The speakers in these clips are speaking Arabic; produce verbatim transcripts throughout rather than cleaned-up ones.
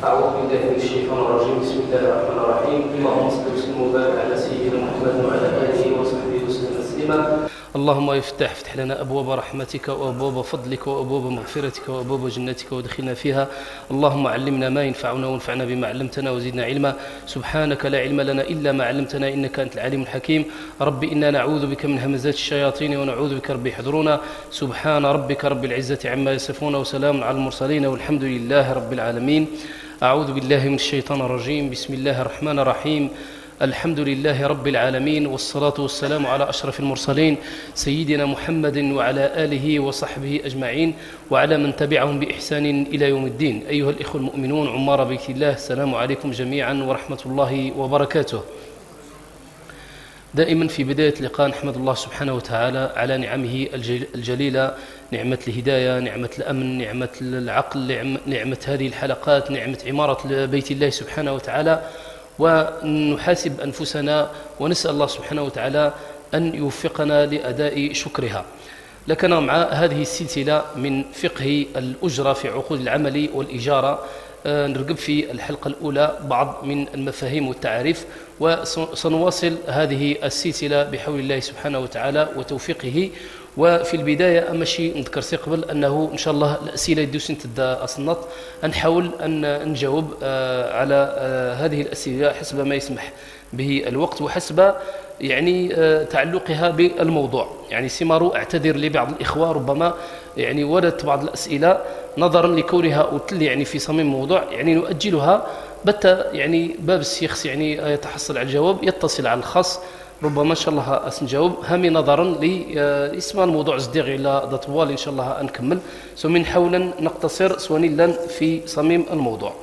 أعوذ بالله من الشيطان الرجيم. بسم الله الرحمن الرحيم. اللهم صل وسلم وبارك على سيدنا محمد وعلى آله وصحبه وسلم تسليما. اللهم افتح افتح لنا أبواب رحمتك وأبواب فضلك وأبواب مغفرتك وأبواب جنتك وادخلنا فيها. اللهم علمنا ما ينفعنا وانفعنا بما علمتنا وزدنا علما. سبحانك لا علم لنا إلا ما علمتنا إنك أنت العليم الحكيم. ربي إنا نعوذ بك من همزات الشياطين ونعوذ بك ربي يحضرونا. سبحان ربك رب العزة عما يصفون وسلام على المرسلين والحمد لله رب العالمين. أعوذ بالله من الشيطان الرجيم. بسم الله الرحمن الرحيم. الحمد لله رب العالمين، والصلاة والسلام على أشرف المرسلين سيدنا محمد وعلى آله وصحبه أجمعين وعلى من تبعهم بإحسان إلى يوم الدين. أيها الإخوة المؤمنون عمار بيت الله، السلام عليكم جميعا ورحمة الله وبركاته. دائما في بداية اللقاء نحمد الله سبحانه وتعالى على نعمه الجليلة، نعمة الهداية، نعمة الأمن، نعمة العقل، نعمة هذه الحلقات، نعمة عمارة بيت الله سبحانه وتعالى، ونحاسب أنفسنا ونسأل الله سبحانه وتعالى أن يوفقنا لأداء شكرها. لكن مع هذه السلسلة من فقه الأجرة في عقود العمل والإجارة نرقب في الحلقة الأولى بعض من المفاهيم والتعاريف، وسنواصل هذه السلسلة بحول الله سبحانه وتعالى وتوفيقه. وفي البداية أمشي نذكر سي قبل أنه إن شاء الله الأسئلة يدوسين تدا أصنط نحاول أن نجاوب على هذه الأسئلة حسب ما يسمح به الوقت وحسب يعني تعلقها بالموضوع. يعني سمارو أعتذر لبعض الإخوة ربما يعني وردت بعض الأسئلة نظرا لكونها أتل يعني في صميم الموضوع، يعني نؤجلها بتا يعني باب السيخس يعني يتحصل على الجواب يتصل على الخاص ربما إن شاء الله أسنجاوب همي نظرا لاسم الموضوع زديغ إلى طوال إن شاء الله أنكمل ثم نحاول نقتصر سونيلا في صميم الموضوع.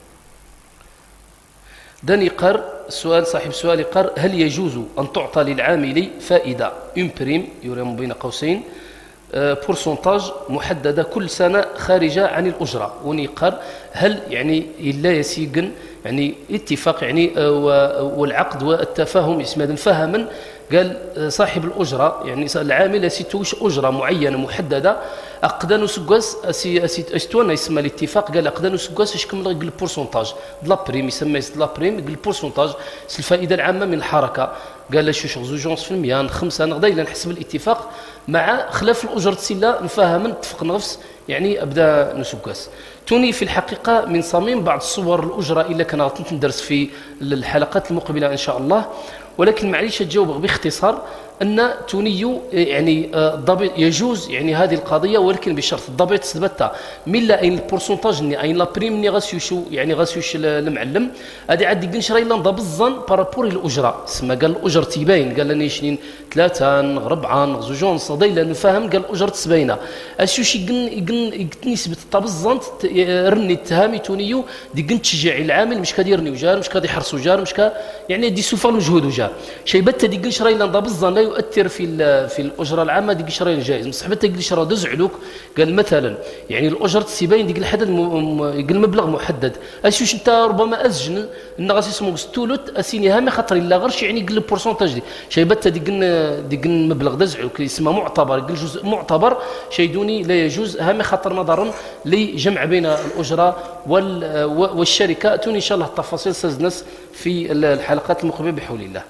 داني قر السؤال صاحب السؤال قر: هل يجوز أن تعطى للعامل فائدة إمبريم يرام بين قوسين بورسنتاج محددة كل سنة خارجة عن الأجرة؟ ونقر هل يعني لا يسيقن يعني اتفاق يعني والعقد والتفاهم اسمه فهما قال صاحب الأجرة يعني العامل سيتوش أجرة معينة محددة أقدانو سكواس أستوانا يسمى الاتفاق قال أقدانو سكواس إيش كمل قال البورسنتاج دلا بريم يسمى دلا بريم قال البورسنتاج الفائدة العامة من الحركة قال لا شوش زوجونس في المية خمسة نغدا إلا نحسب الاتفاق مع خلاف الأجرة تسلا نفهم نتفق نفس يعني أبدا نسكواس. توني في الحقيقة من صميم بعض الصور الأجرة إلا كان غلطت ندرس في الحلقات المقبلة إن شاء الله، ولكن معليش تجاوب باختصار أن توني يعني الضبط يجوز يعني هذه القضية، ولكن بشرط الضبط تثبتها من لا أين البورسنتاج ني أين لا بريم ني غاسيوشو يعني غاسيوش المعلم هذه عاد ديك نشري لنا ضبزن بارابور الأجرة سما قال الأجر تيبين قال لنا شنين ثلاثة أربعة زوجون صدي لا نفهم قال الأجر تسبينا أسيوش يقن يقن يقن نسبة الطبزن رني التهامي تونيو ديك تشجيع العامل مش كديرني وجار مش كدي حرس وجار مش ك يعني دي سوفر مجهود وجار شيء بت ديك نشري لنا ضبزن لا يؤثر في في الأجرة العامة ديك شراي الجائز مصحبتها ديك شرا دزعلوك قال مثلا يعني الأجرة تسيبين ديك الحدد قال مبلغ محدد أسيوش أنت ربما أسجن إن غاسي اسمه ستولت أسيني هامي خاطر إلا غرش يعني قال البورسنتاج دي شيء بت ديك ديك مبلغ دزعلوك يسمى معتبر قال جزء معتبر شيء دوني لا يجوز هامي خاطر نظرا لجمع بين الأجرة والشركة. توني إن شاء الله التفاصيل سنس في الحلقات المقبلة بحول الله.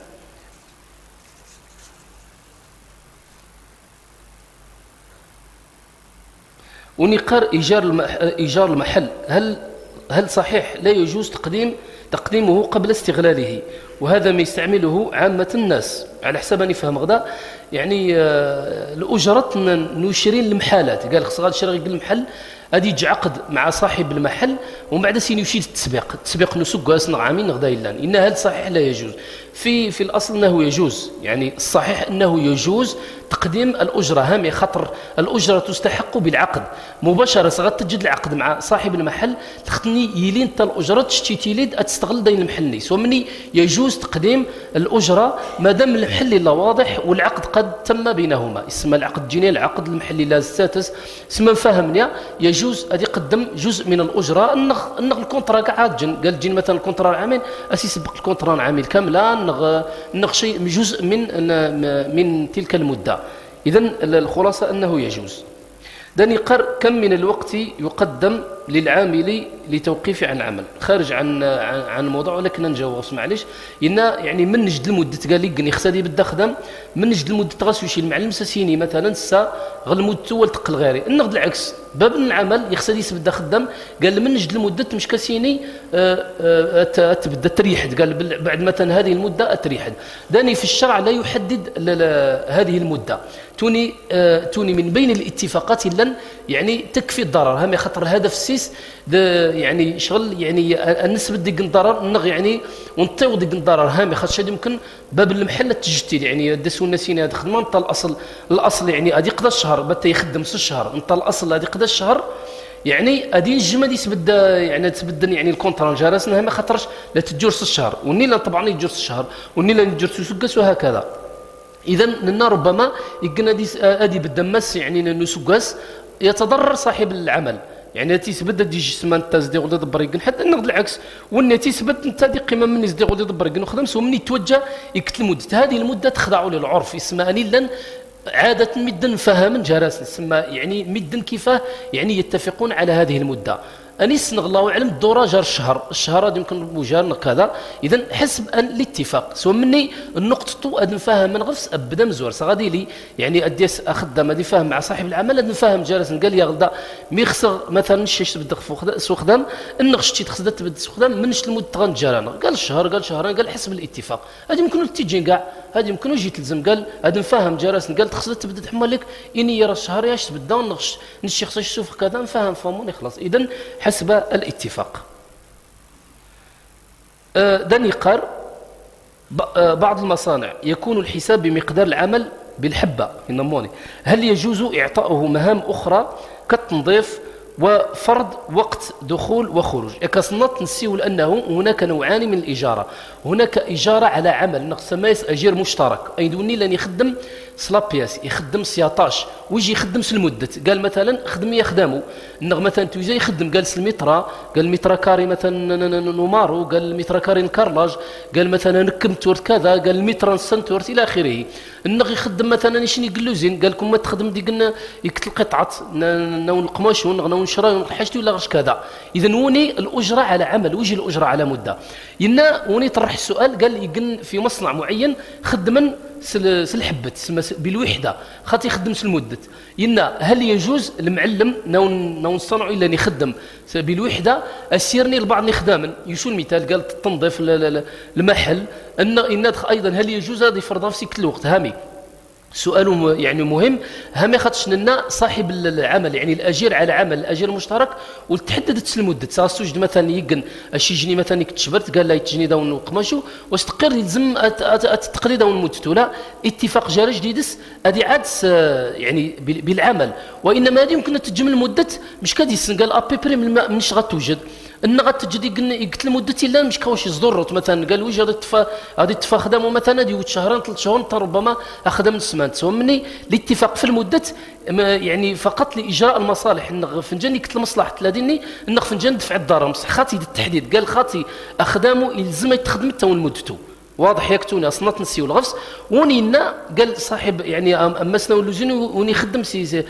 ونقر إيجار إيجار المحل هل هل صحيح لا يجوز تقديم تقديمه قبل استغلاله؟ وهذا ما يستعمله عامة الناس على حسب أني فهم غدا يعني الأجرة نشري المحلات قال خص غادي نشري المحل غادي يجي عقد مع صاحب المحل ومن بعد سين يشيد التسبيق التسبيق نسوق اسنا عامين غدا إلا إن هذا صحيح لا يجوز. في في الأصل أنه يجوز يعني الصحيح أنه يجوز تقديم الأجرة هامي خطر الأجرة تستحق بالعقد مباشرة صغت تجد العقد مع صاحب المحل تختني يلين تا الأجرة تشتي تيليد أتستغل دين المحل نيس ومني يجوز تقديم الأجرة ما دام المحل لا واضح والعقد قد تم بينهما اسم العقد جيني العقد المحلي لا ستاتس اسم فهمني يجوز أدي قدم جزء من الأجرة النغ النغ الكونترا قاعد جن قال جين مثلا الكونترا العامين أسي سبق الكونترا العامين كاملة نغ نغ شيء جزء من من تلك المدة. إذن الخلاصة أنه يجوز. داني قر كم من الوقت يقدم للعامل لتوقيف عن العمل خارج عن عن الموضوع ولكن نجاوب معليش إن يعني من نجد المدة قال لي قني خسادي بدا خدم من نجد المدة غاسوشي المعلم ساسيني مثلا سا غل مدته والتقل غيري النقد العكس باب العمل يخسادي بدا خدام قال من نجد المدة مش كاسيني تبدا تريحد قال بعد مثلا هذه المدة تريحد داني في الشرع لا يحدد هذه المدة توني توني من بين الاتفاقات لن يعني تكفي الضرر هم خطر الهدف السيس يعني شغل يعني النسبة ديك الضرر نغ يعني ونطيو ديك الضرر هم خاطر شاد يمكن باب المحل التجديد يعني دسوا الناسين هذا خدمه انت الاصل الاصل يعني غادي يقضى الشهر بتا يخدم نص الشهر انت الاصل غادي يقضى الشهر يعني غادي الجمع دي تبدا يعني تبدل يعني الكونترا جارسنا ما خاطرش لا تجور الشهر ونيلا طبعا يجور الشهر ونيلا يجور سوسكس وهكذا اذا لنا ربما يقنا دي ادي بالدمس يعني نسوقاس يتضرر صاحب العمل يعني تيثبت دي جسمان تاز دي غدي دبر حتى النقد العكس والني تيثبت انت دي قيمه من دي غدي دبر وخدم سو مني توجه يقتل مده هذه المده تخضع للعرف اسمها لن عاده مدن فهم جراس اسمها يعني مدن كيفاه يعني يتفقون على هذه المده انيس الله اعلم الدوره جار الشهر الشهر هذا يمكن بوجار كذا اذا حسب ان الاتفاق سو مني النقطه اد نفهم من غفس ابدا مزور غادي لي يعني اديس اخدم ادي فاهم مع صاحب العمل اد نفهم جالس قال لي غدا مي خسر مثلا شيش تبدا سو خدام ان خشتي تخدم تبدا سو خدام منش المده غنجرانا قال الشهر قال شهرين قال حسب الاتفاق هذه يمكن تيجي كاع هذه يمكن يجي تلزم قال اد نفهم جالس قال تخسر تبدا تحمل لك اني يرى الشهر ياش تبدا نغش نشي خصك تشوف كذا نفهم فهموني خلاص اذا حسب الاتفاق داني قال بعض المصانع يكون الحساب بمقدار العمل بالحبة ينموني هل يجوز إعطاؤه مهام أخرى كالتنظيف وفرض وقت دخول وخروج كصنت نسيو لأنه هناك نوعان من الإجارة هناك إجارة على عمل نقسم أجير مشترك أي دوني لن يخدم سلابياس يخدم سياطاش ويجي يخدم سلمدة قال مثلا خدم يخدمه انه مثلا توجي يخدم جالس المترا قال المترا كاري مثلا نومارو قال المترا كاري نكارلاج قال مثلا نكم تورت كذا قال المترا نسنتورت الى اخره انه يخدم مثلا شنو يقول له زين قال لكم ما تخدم دي قلنا يقتل قطعه نون القماش ونغنون شراي ونحشتي ولا غش كذا اذا وني الاجره على عمل ويجي الاجره على مده ينا وني طرح السؤال قال يقن في مصنع معين خدما سلحبت بالوحده خاطي يخدم سلمدة ينا هل يجوز المعلم نون نون صنعوا الا يخدم بالوحده اسيرني البعض خداما يشو المثال قال تنظيف المحل ان ان ايضا هل يجوز هذا يفرضها في سكت الوقت هامي سؤال يعني مهم هم خاطش لنا صاحب العمل يعني الاجير على عمل الاجير المشترك وتحددت المده ساستوجد مثلا يقن شي جني مثلا يكتشبرت قال لا يتجني داون قماشو واستقر يلزم التقرير داون مدته لا اتفاق جاري جديدس ادي عاد يعني بالعمل وانما هذه يمكن تتجمل مده مش كاديس قال ابي بري من مش غتوجد ان غتجد يقتل مدتي لا مش كاوش يصدرت مثلا قال ويجي غادي تفا غادي تفا خدمه مثلا ديوت شهرين ثلاث شهور ربما اخدم السمانت سومني الاتفاق في المده يعني فقط لاجراء المصالح ان فنجان يقتل مصلحه لديني ان فنجان دفع الضرر خاطي التحديد قال خاطي اخدامه يلزم يتخدم حتى مدته واضح يكتوني اصلا نسيو الغفص ونينا قال صاحب يعني امسنا ولوزين وني خدم سي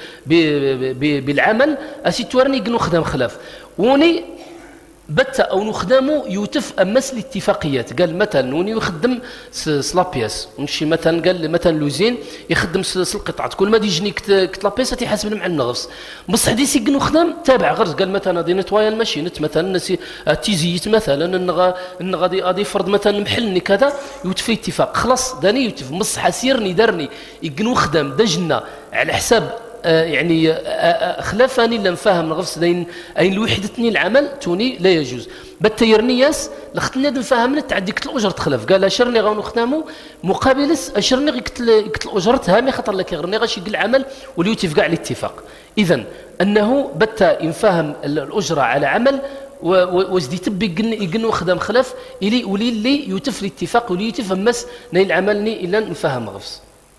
بالعمل اسي تورني كنو خدام خلاف وني بت او نخدمو يوتف امس الاتفاقيات قال مثلا نوني يخدم سلابياس ونشي مثلا قال مثلا لوزين يخدم القطعه كل ما يجيني كت لابياس تيحاسب مع النغص بصح دي سي خدام تابع غرز قال مثلا غادي نتوايا الماشينت مثلا نسي تيزيت مثلا ان ان غادي غادي يفرض مثلا محلني كذا يوتف اتفاق خلاص داني يوتف بصح سيرني دارني يقنو خدام دجنا على حساب يعني خلافاني لم فاهم الغفص دين اين الوحدتني العمل توني لا يجوز بالتيرنياس لختني نفهمنا تعديك الاجره تخلف قال اشرني غنخدمو مقابلس اشرني يقتل يقتل اجرتها ما خطر لك غيرني غاش يقل العمل وليوتف كاع الاتفاق اذا انه بتا ينفهم الاجره على عمل وزدي تبي يقنو خدام خلاف الي ولي اللي يوتف الاتفاق ولي يتفهم مس نيل عملني الا نفهم غفص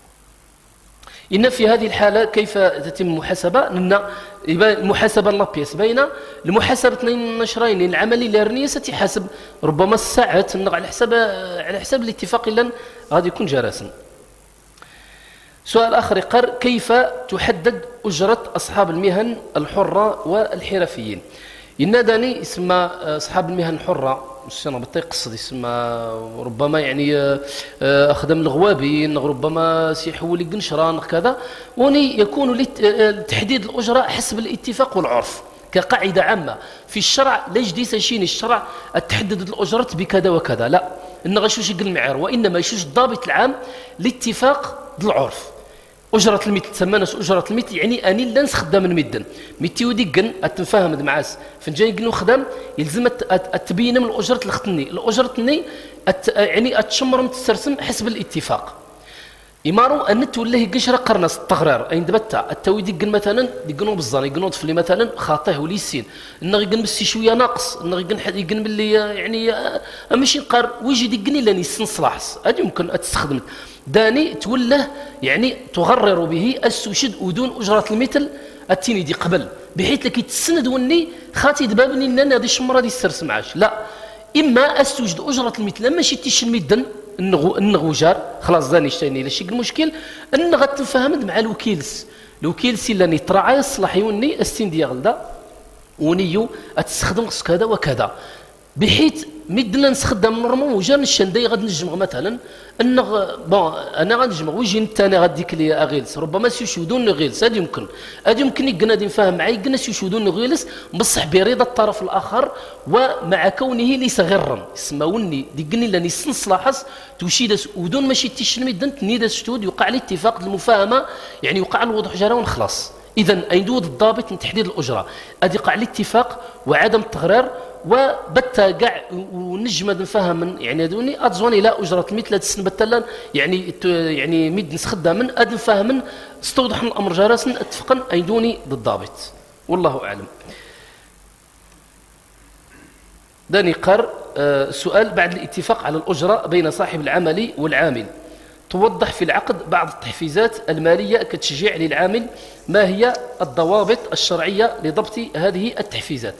إن في هذه الحالة كيف تتم المحاسبة؟ لأن المحاسبة لابيس بين المحاسبة اثنين نشرين العمل الإرنية ستحاسب ربما الساعات على حساب على حساب الاتفاق لن غادي يكون جراسا. سؤال آخر قال كيف تحدد أجرة أصحاب المهن الحرة والحرفيين؟ يناداني اسم أصحاب المهن الحرة السنة بطي قصد يسمى ربما يعني أخدم الغوابين ربما سيحول القنشران كذا وني يكون تحديد الأجرة حسب الاتفاق والعرف كقاعدة عامة في الشرع لا يجدي شيء الشرع تحدد الأجرة بكذا وكذا لا إن غشوش يقل المعيار وإنما يشوش الضابط العام لاتفاق العرف أجرة المثل تسمى أجرة المثل يعني أني لا نخدم المدن ميتي وديقن أتنفاهم معاس فنجاي قلنا خدام يلزم التبين من الأجرة الختني الأجرة الني يعني أتشمر متسرسم حسب الاتفاق إمارو أن توليه قشرة قرنص التغرار أين دبتا التوي ديقن مثلا ديقنو بالظن يقنو طفلي مثلا خاطيه وليسين إنه يقن بس شوية ناقص إنه يقن حد يقن باللي يعني ماشي نقار ويجي ديقني لاني سنصلاحس هذه يمكن أتستخدم داني توله يعني تغرر به السوشد ودون أجرة المثل التيني دي قبل بحيث لك يتسند وني خاتي دبابني لأن هذه الشمرة دي السرس معاش لا إما أستوجد أجرة المثل ماشي تيش المدن النغو النغوجار خلاص داني اشتيني لا شي المشكل ان غتفاهمد مع الوكيلس الوكيلس اللي تراعي الصلاح يوني السين ديال دا ونيو تستخدم كذا وكذا بحيث مدنا نستخدم نورمال وجا نشندي غادي نجمع مثلا ان بون انا غنجمع ويجي الثاني غاديك لي اغيلس ربما سيشودون غيلس هذا يمكن هذا يمكن يقنا نفهم معي قلنا سيشودون غيلس بصح برضا الطرف الاخر ومع كونه ليس غرا يسموني ديقني لاني سنصلاحس توشيدس ودون ماشي تيشن مدن تنيدس شتود يوقع الاتفاق المفاهمه يعني يوقع الوضوح جرا ونخلص اذا ايندود الضابط من تحديد الاجره ادي قاع الاتفاق وعدم التغرير وبتا كاع ونجمد نفهم يعني دوني اتزوني لا اجره مثل تسن بتلا يعني يعني مد نخدم من اد نفهم استوضح الامر جراسن اتفقا ايدوني بالضابط والله اعلم. داني قر سؤال بعد الاتفاق على الاجره بين صاحب العمل والعامل توضح في العقد بعض التحفيزات الماليه كتشجيع للعامل ما هي الضوابط الشرعيه لضبط هذه التحفيزات؟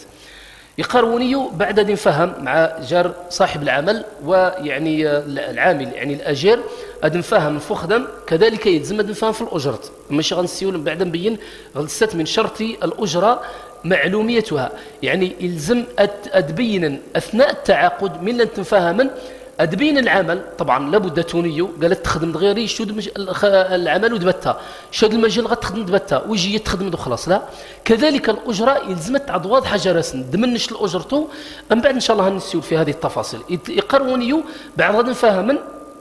يقروني بعد أن نفهم مع جار صاحب العمل ويعني العامل يعني الأجير أد نفهم الفخدم كذلك يلزم أد نفهم في الأجرة ماشي غنسيول بعد نبين غلست من شرط الأجرة معلوميتها يعني يلزم أتبين أثناء التعاقد من لن تنفهم أدبين العمل طبعا لابد تونيو قالت تخدم غيري شود العمل ودبتها شود المجال غتخدم دبتها ويجي تخدم دو خلاص لا كذلك الأجرة يلزمت تعد واضحة جراسن دمنش الأجرتو من بعد إن شاء الله هنسيول في هذه التفاصيل يقرونيو بعد غد نفهم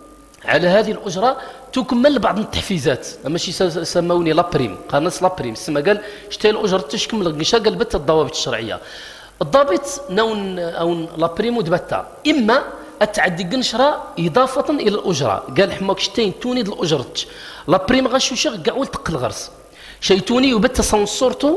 على هذه الأجرة تكمل بعض التحفيزات ماشي سموني لابريم قانص لابريم سما قال شتي الأجرة تشكمل قنشا قال بت الضوابط الشرعية الضابط نون أو لابريم ودبتها إما التعدي قنشرة إضافة إلى الأجرة قال حماك شتين توني الأجرة لا بريم غشوشة قاول تقل غرس شيتوني وبت صنصورتو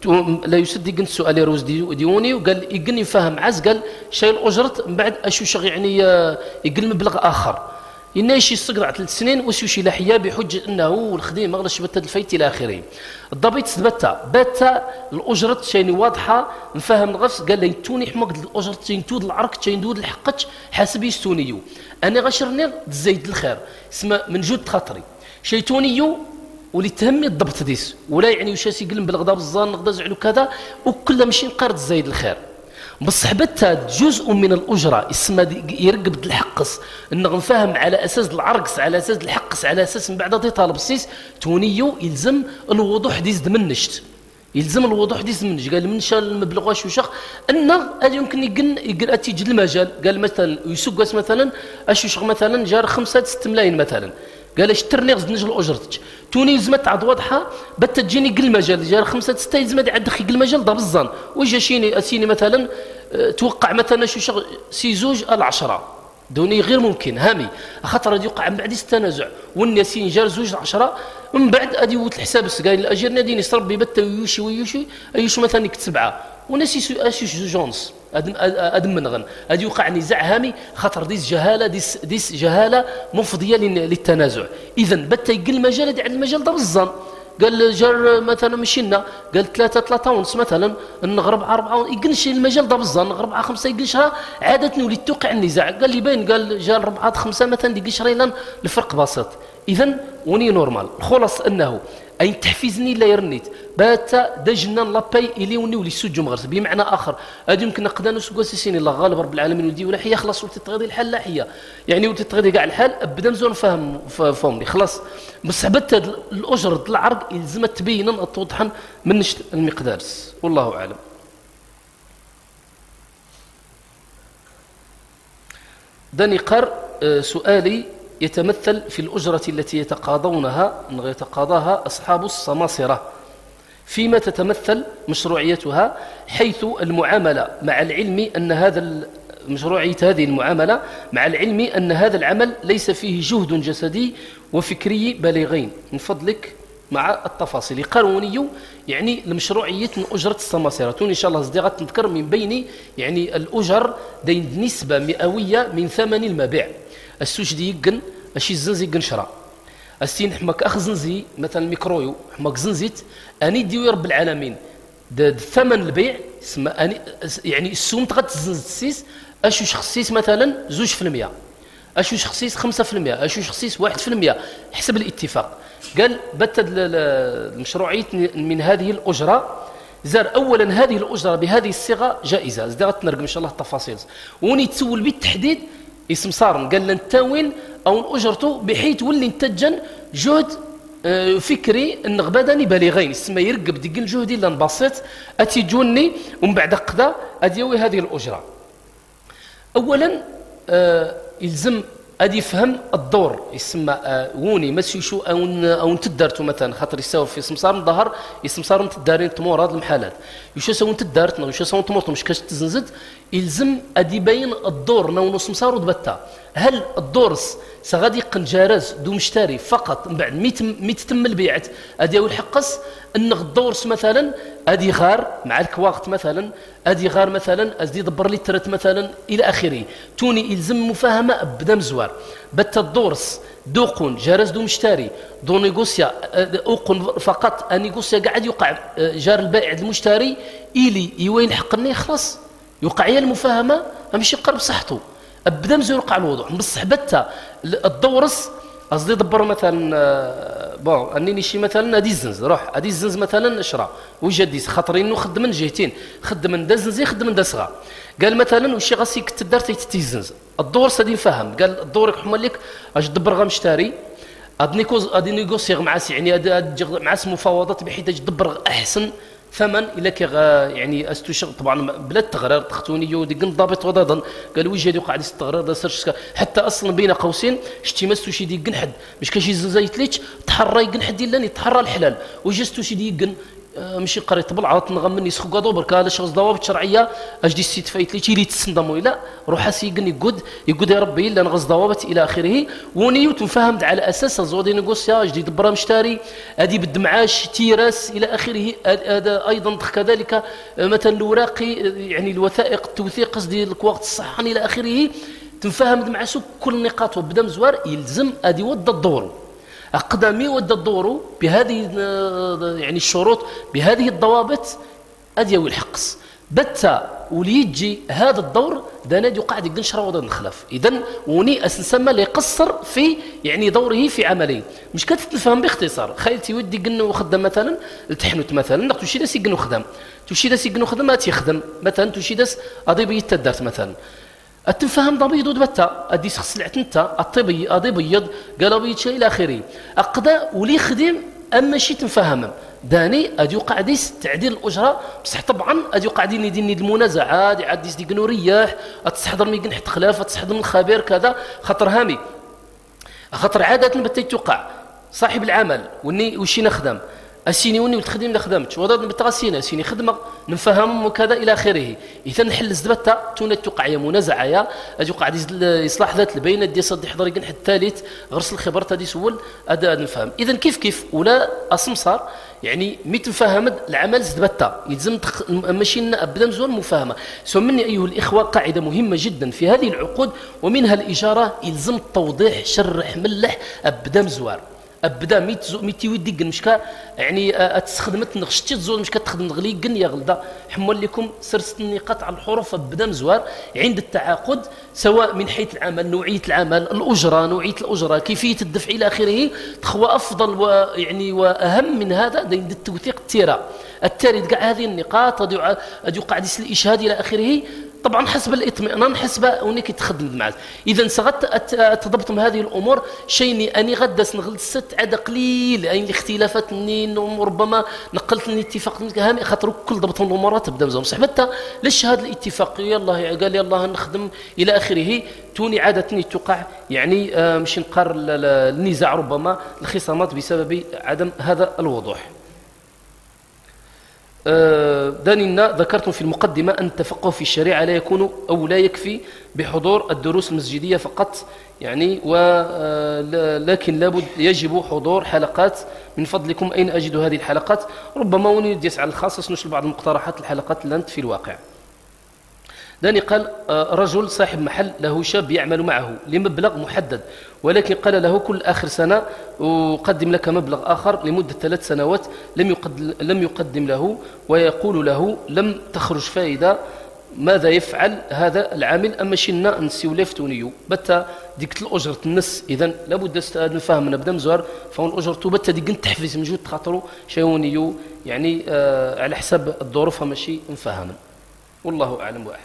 لا يسد يقن سؤال روز ديوني وقال يقن يفهم عز قال شيء الأجرة من بعد أشوشة يعني يقل مبلغ آخر ينايشي الصقر ثلاث سنين وسوشي لحية بحجة أنه والخديم مغلش بتا الفيت إلى آخره الضبيط ثبتا باتا الأجرة شيء واضحة نفهم الغفص قال لي توني حمق الأجرة شيء تود العرق شيء تود الحقش حسب يستونيو أنا غشرني زيد الخير اسمه من جود خاطري شيء تونيو ولي تهمي الضبط ديس ولا يعني وشاسي قلم بالغضب الظان نقدر زعلو كذا وكل ماشي نقارد زيد الخير بصح بتا جزء من الأجرة اسمه يرقب الحقص إنه نفهم على أساس العرقس على أساس الحقص على أساس من بعد دي طالب السيس تونيو يلزم الوضوح ديز دمنشت يلزم الوضوح ديز دمنش قال من شاء المبلغ واش وشخ أنه هذا يمكن يقن يقن أتيجي المجال قال مثلا يسوق مثلا أشوش مثلا جار خمسة ست ملايين مثلا قال اشترني غزد نجل أجرتك توني يزمت عاد واضحة بتا تجيني قل المجال جار خمسة ستة يزمت عاد دخي قل المجال ضرب الظن وجا شيني أسيني مثلا اه توقع مثلا شو شغل سي زوج العشرة دوني غير ممكن هامي خاطر غادي يوقع من بعد التنازع والناسين جار زوج العشرة من بعد غادي يوت الحساب قال الأجير ناديني صربي بتا ويوشي ويوشي أيوش مثلا يكتب سبعة وناسي أشوش جونس أدم أدم من غن هذا يوقع نزاع هامي خاطر ديس جهالة ديس ديس جهالة مفضية للتنازع إذا بتا يقل المجال هذا على المجال ضرب الظن قال جار مثلا مشينا قال ثلاثة ثلاثة ونص مثلا النغرب أربعة يقلش المجال ضرب الظن النغرب أربعة خمسة يقلشها عادة ولي توقع النزاع قال لي باين قال جار أربعة خمسة مثلا يقلش ريلا الفرق بسيط إذا وني نورمال خلاص أنه أي تحفيزني لا يرنيت بات دجنا لاباي الي وني ولي سجو مغرس بمعنى اخر هذه يمكن نقدر نسوق سيسين الله غالب رب العالمين ولدي ولا حيه خلاص ولتي تغدي الحال لا حيه يعني ولتي تغدي كاع الحال بدا مزون فهم فهمني خلاص بس حبت الاجر العرض يلزم تبين توضحا من المقدار والله اعلم. داني قر سؤالي يتمثل في الأجرة التي يتقاضونها يتقاضاها أصحاب السماسرة، فيما تتمثل مشروعيتها، حيث المعاملة مع العلم أن هذا مشروعية هذه المعاملة مع العلم أن هذا العمل ليس فيه جهد جسدي وفكري بالغين. من فضلك مع التفاصيل. قانوني يعني المشروعية من أجرة السماسرة إن شاء الله صديقات نذكر من بين يعني الأجر دين نسبة مئوية من ثمن المبيع. السوش دي يقن أشي الزنزي يقن شراء السين حماك أخ زنزي مثلا ميكرويو حماك زنزيت أني ديو رب العالمين ثمن البيع اسمه أني يعني السوم تغط زنزيس أشو شخصيس مثلا زوج في المية أشو شخصيس خمسة في المية أشو شخصيس واحد في المية حسب الاتفاق. قال بتد المشروعية من هذه الأجرة زار أولا هذه الأجرة بهذه الصيغة جائزة زدغت نرقم إن شاء الله التفاصيل وني تسول بالتحديد اسم صار قال لن تاوين أو أجرته بحيث ولي نتجن جهد فكري النغباداني بالغين اسمه يرقب ديك الجهد اللي نبسط أتي جوني ومن بعد قدا أديوي هذه الأجرة. أولا آه يلزم أدي يفهم الدور يسمى آه ووني مسي شو أو أو تدارتو مثلا خاطر يساوي في سمسار الظهر يسمسار تدارين تمور هذه المحلات يشو سوون تدارت يشو سوون تمورتو مش كاش تزنزد يلزم أدي يبين الدور نو سمسار ودبتا هل الدورس سغادي قنجارز دو مشتري فقط من بعد ميت ميت تم البيعت ادي اول حقص ان الدورس مثلا ادي غار مع الكواقت مثلا ادي غار مثلا ازدي دبر لي ترت مثلا الى اخره توني يلزم مفاهمه بدا مزوار بت الدورس دوقون جارز دو مشتري دو نيغوسيا اوقن فقط نيغوسيا قاعد يوقع جار البائع المشتري الي يوين حقني خلاص يوقع هي المفاهمه ماشي يقرب صحته ابدا مزيان يوقع الوضوح بصح بتا الدورس قصدي دبر مثلا بون انني شي مثلا هادي الزنز روح هادي الزنز مثلا اشرا وجديس خاطرين نخدم من جهتين خدم من دا زنزي خدم من دا صغار قال مثلا وشي غاسي كتدار تيتيزنز الدورس هادي نفهم قال الدور يحمل لك اش دبر غنشتري هاد نيكوز هادي نيغوسيغ مع سي يعني مع مفاوضات بحيث تدبر احسن ثمن الا كي يعني استشغ طبعا بلا التغرير تختوني ديك الضابط وضاضا قال ويجي هذه قاعد يستغرر دا سيرش حتى اصلا بين قوسين شتي مستو شي ديك نحد باش كاين شي زنزايت ليش تحرى يقنحد ديال يتحرى الحلال وجستو شي ديك ماشي قري طبل عاط نغمن يسخو قادو برك هذا شغل ضوابط شرعيه اش دي السيت فايت لي تيلي تصندموا لا روح اسيقن يقود يقود يا ربي الا نغز ضوابط الى اخره وني تفهم على اساس زودي نيغوسيا جديد برا مشتري ادي بالدمعاش تيراس الى اخره هذا ايضا كذلك مثلا الاوراقي يعني الوثائق التوثيق قصدي الكواقت الصحن الى اخره تنفهم مع سوق كل النقاط وبدا مزوار يلزم ادي ود الدور أقدمي ود الدور بهذه يعني الشروط بهذه الضوابط أديو الحقص بتا وليجي هذا الدور دانا قاعد يقنشر وضع نخلف إذن وني أسنسمى ليقصر في يعني دوره في عمله مش كتفهم باختصار خيلتي ودي قنو خدم مثلا التحنوت مثلا نقطو شي داس يقنو خدم توشي داس يقنو خدم ما تيخدم مثلا توشي داس أضيب يتدارت مثلا التفهم ضبيض ودبتا ادي خصلعت انت الطبي ادي بيض قالوا بيض شيء الى اخره اقدا ولي خدم اما شي تنفهم داني ادي قاعديس تعديل الاجره بصح طبعا ادي قاعدين يديني المنازعات عاديس ديك رياح تصحضر مي نحت خلاف تصحضر من الخبير كذا خطر هامي خطر عاده بتي توقع صاحب العمل وني وشي نخدم السيني وني وتخدم لا خدمتش وضاد بتغسينا سيني خدمه نفهم وكذا الى اخره اذا نحل الزبته تونا توقع يا منازعه يا اجي قاعد يصلح ذات البينه دي صد يحضر يقنح الثالث غرس الخبره تادي سول اداء نفهم اذا كيف كيف ولا اسمصار يعني مي تفهم العمل زبته يلزم تخ... ماشي ابدا مزون مفاهمه سمني ايها الاخوه قاعده مهمه جدا في هذه العقود ومنها الاجاره يلزم التوضيح شرح ملح ابدا مزوار ابدا ميت ميتي وديك مشكا يعني اتستخدمت نغشتي تزول مشكا تخدم غلي كن يا غلدا حمل لكم سرست النقاط على الحروف ابدا مزوار عند التعاقد سواء من حيث العمل نوعيه العمل الاجره نوعيه الاجره كيفيه الدفع الى اخره تخوى افضل ويعني واهم من هذا عند التوثيق التيره التالي كاع هذه النقاط غادي يوقع ديس الاشهاد الى اخره طبعا حسب الاطمئنان حسب انك تخدم معك اذا سغت تضبطم هذه الامور شيء اني غدا نغلست عاد قليل اي الاختلافات نين ربما نقلت الاتفاق هامي خاطر كل ضبط الامور تبدا مزوم صاحبتها ليش هذا الاتفاق يلاه قال يلاه نخدم الى اخره توني عاده توقع يعني مش نقار النزاع ربما الخصامات بسبب عدم هذا الوضوح. دانينا ذكرتم في المقدمة أن التفقه في الشريعة لا يكون أو لا يكفي بحضور الدروس المسجدية فقط يعني ولكن لابد يجب حضور حلقات. من فضلكم أين أجد هذه الحلقات؟ ربما ونريد يسعى الخاص نشر بعض المقترحات الحلقات اللي أنت في الواقع. داني قال رجل صاحب محل له شاب يعمل معه لمبلغ محدد ولكن قال له كل آخر سنة أقدم لك مبلغ آخر لمدة ثلاث سنوات لم يقدم, لم يقدم له ويقول له لم تخرج فائدة. ماذا يفعل هذا العامل؟ أما شنا نسيولفتونيو بتا ديك الأجرة النس إذن لابد نفهم نبدا مزوار فهون الأجرة بتا ديك نتحفز من جهة خاطرو شيونيو يعني آه على حساب الظروف ماشي نفهم والله أعلم وأحكم.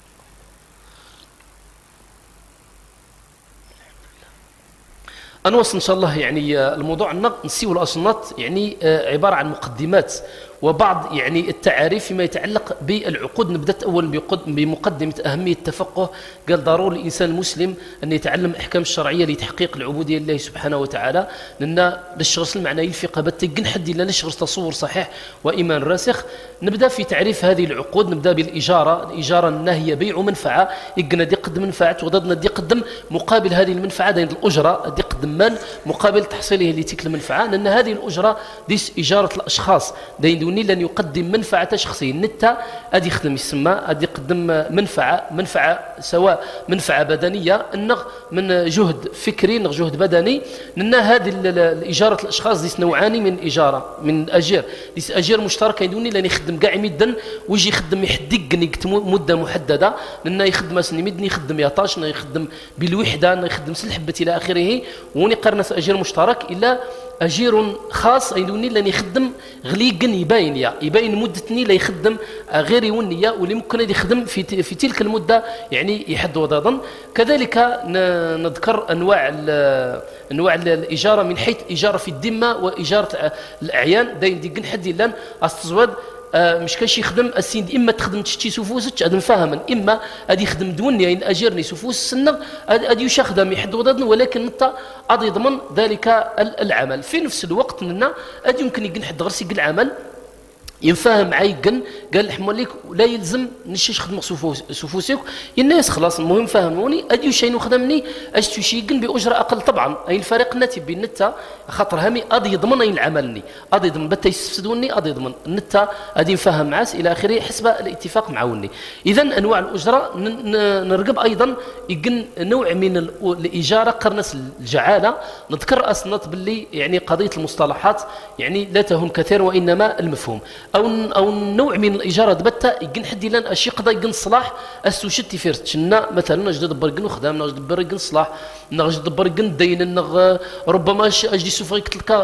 أنا وصل إن شاء الله يعني الموضوع نسيو الأصنات يعني عبارة عن مقدمات وبعض يعني التعاريف فيما يتعلق بالعقود. نبدأ أولا بمقدمة أهمية التفقه. قال ضروري الإنسان المسلم أن يتعلم الأحكام الشرعية لتحقيق العبودية لله سبحانه وتعالى لأن للشخص المعنى الفقه بتجن حد إلا للشخص تصور صحيح وإيمان راسخ. نبدأ في تعريف هذه العقود. نبدأ بالإجارة. الإجارة أنها هي بيع منفعة يقنا دي قدم منفعة وضدنا دي قدم مقابل هذه المنفعة دين الأجرة دي قدم مال مقابل تحصيله لتلك المنفعة لأن هذه الأجرة ديس إجارة الأشخاص دين لن يقدم منفعة شخصية نتا أدي يخدم يسمى أدي يقدم منفعة منفعة سواء منفعة بدنية النغ من جهد فكري نغ جهد بدني لأن هذه الإجارة الأشخاص ديس نوعان من إجارة من أجير ديس أجير مشتركة يدوني لأن يخدم قاع مدا ويجي يخدم يحدق مدة محددة لأن يخدم سني مدني يخدم يطاش يخدم بالوحدة يخدم سلحبة إلى آخره ونقرن أجير مشترك إلا أجير خاص يدوني لأن يخدم غليقن يباين يا يباين مدتني لا يخدم غير يونية واللي ممكن يخدم في في تلك المدة يعني يحد وضاضا. كذلك نذكر أنواع أنواع الإجارة من حيث إجارة في الذمة وإجارة الأعيان داين ديقن حد لان أستزود آه مش كاش يخدم السيد اما تخدم تشتي سفوسك هذا نفهما اما غادي يخدم دوني يعني اجرني سفوس السنه غادي يخدم يحد وضدنا ولكن انت غادي يضمن ذلك العمل في نفس الوقت لنا غادي يمكن يقن حد غير سيق العمل ينفهم معاي قال قال حموليك لا يلزم نشيش خدمه سفوسك الناس خلاص المهم فهموني ادي شي نخدمني اش تشيقن باجره اقل طبعا اي الفريق الناتج بين نتا خاطر هامي ادي يضمن اي العملني ادي يضمن بتا يستفسدوني ادي يضمن نتا ادي نفهم معاس الى اخره حسب الاتفاق معاوني. اذا انواع الاجره نرقب ايضا يقن نوع من الاجاره قرنس الجعاله. نذكر اصنات باللي يعني قضيه المصطلحات يعني لا تهم كثير وانما المفهوم او او نوع من الاجاره دبتا يقن حد لان اشي قضا يقن الصلاح السوشتي فيرت شنا مثلا نجد دبر يقن خدام نجد دبر يقن الصلاح نجد دبر يقن دين نغ ربما اجي سوف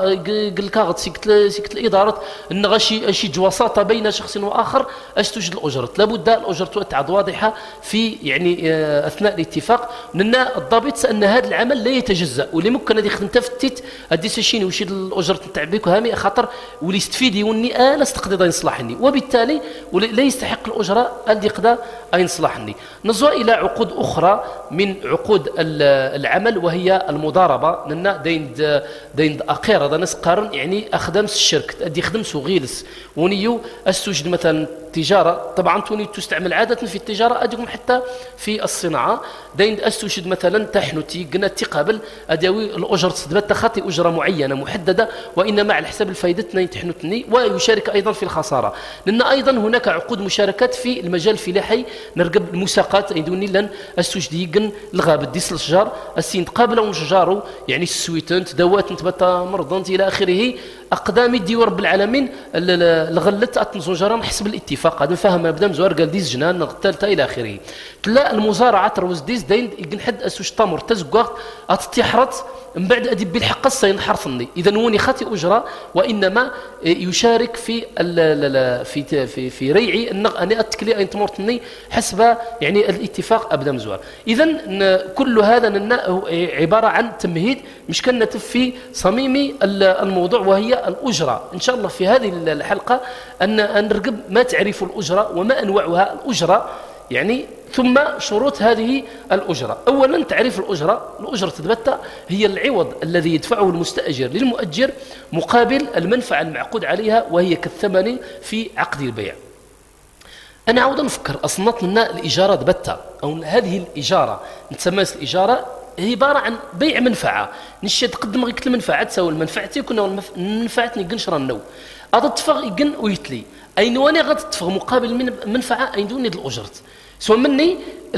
الكاغط سيكت سيكت الاداره نغ شي شي جواسطه بين شخص واخر اش توجد الاجره لابد الاجره تعد واضحه في يعني اثناء الاتفاق لان الضابط ان هذا العمل لا يتجزا واللي ممكن غادي يخدم تفتت ادي ساشيني وشي الاجره تاع بيك هامي خاطر واللي يستفيد يوني انا استقضي ينصلحني وبالتالي لا يستحق الأجرة اللي قدا ينصلحني. نزوى إلى عقود أخرى من عقود العمل وهي المضاربة لأن دين دين أخيرا هذا ناس قارن يعني أخدم الشركة أدي خدم سوغيلس ونيو أستوجد مثلا التجارة طبعا توني تستعمل عادة في التجارة أديكم حتى في الصناعة دين أستشد مثلا تحنتي قنا تقابل أديوي الأجر تثبت خاطي أجرة معينة محددة وإنما على حساب الفائدة تحنتني ويشارك أيضا في الخسارة لأن أيضا هناك عقود مشاركات في المجال الفلاحي نرقب المساقات يدوني لن أستشد يقن الغاب ديس الشجار السين قابلة ونشجارو يعني السويتن تدوات نتبتا مرضنت إلى آخره أقدامي دي رب العالمين الغلت أتنزوجران حسب الاتفاق هذا فهم بدا مزوار قال ديز جنان الثالثة إلى آخره تلا المزارعة تروز ديز دين يقن حد أسوش تامر تزقاق أتتحرت من بعد أدي بالحق الصين حرثني إذا نوني خاتي أجرة وإنما يشارك في في في في ريعي النغ أنا أتكلي أين تمرتني حسب يعني الاتفاق أبدا مزوار إذا كل هذا عبارة عن تمهيد مش كنا في صميم الموضوع وهي الأجرة إن شاء الله في هذه الحلقة أن نرقب ما تعرف الأجرة وما أنواعها الأجرة يعني ثم شروط هذه الأجرة أولا تعريف الأجرة الأجرة تثبت هي العوض الذي يدفعه المستأجر للمؤجر مقابل المنفعة المعقود عليها وهي كالثمن في عقد البيع أنا عاود نفكر أصلا لنا الإجارة تبتة أو هذه الإجارة نتسمى الإجارة هي عبارة عن بيع منفعة نشي تقدم غير المنفعة تساوي المنفعة كنا المنفعة نيقن شرا النو هذا تفغ يقن ويتلي أي نواني غتتفغ مقابل من منفعة أي دوني الأجرة سواء مني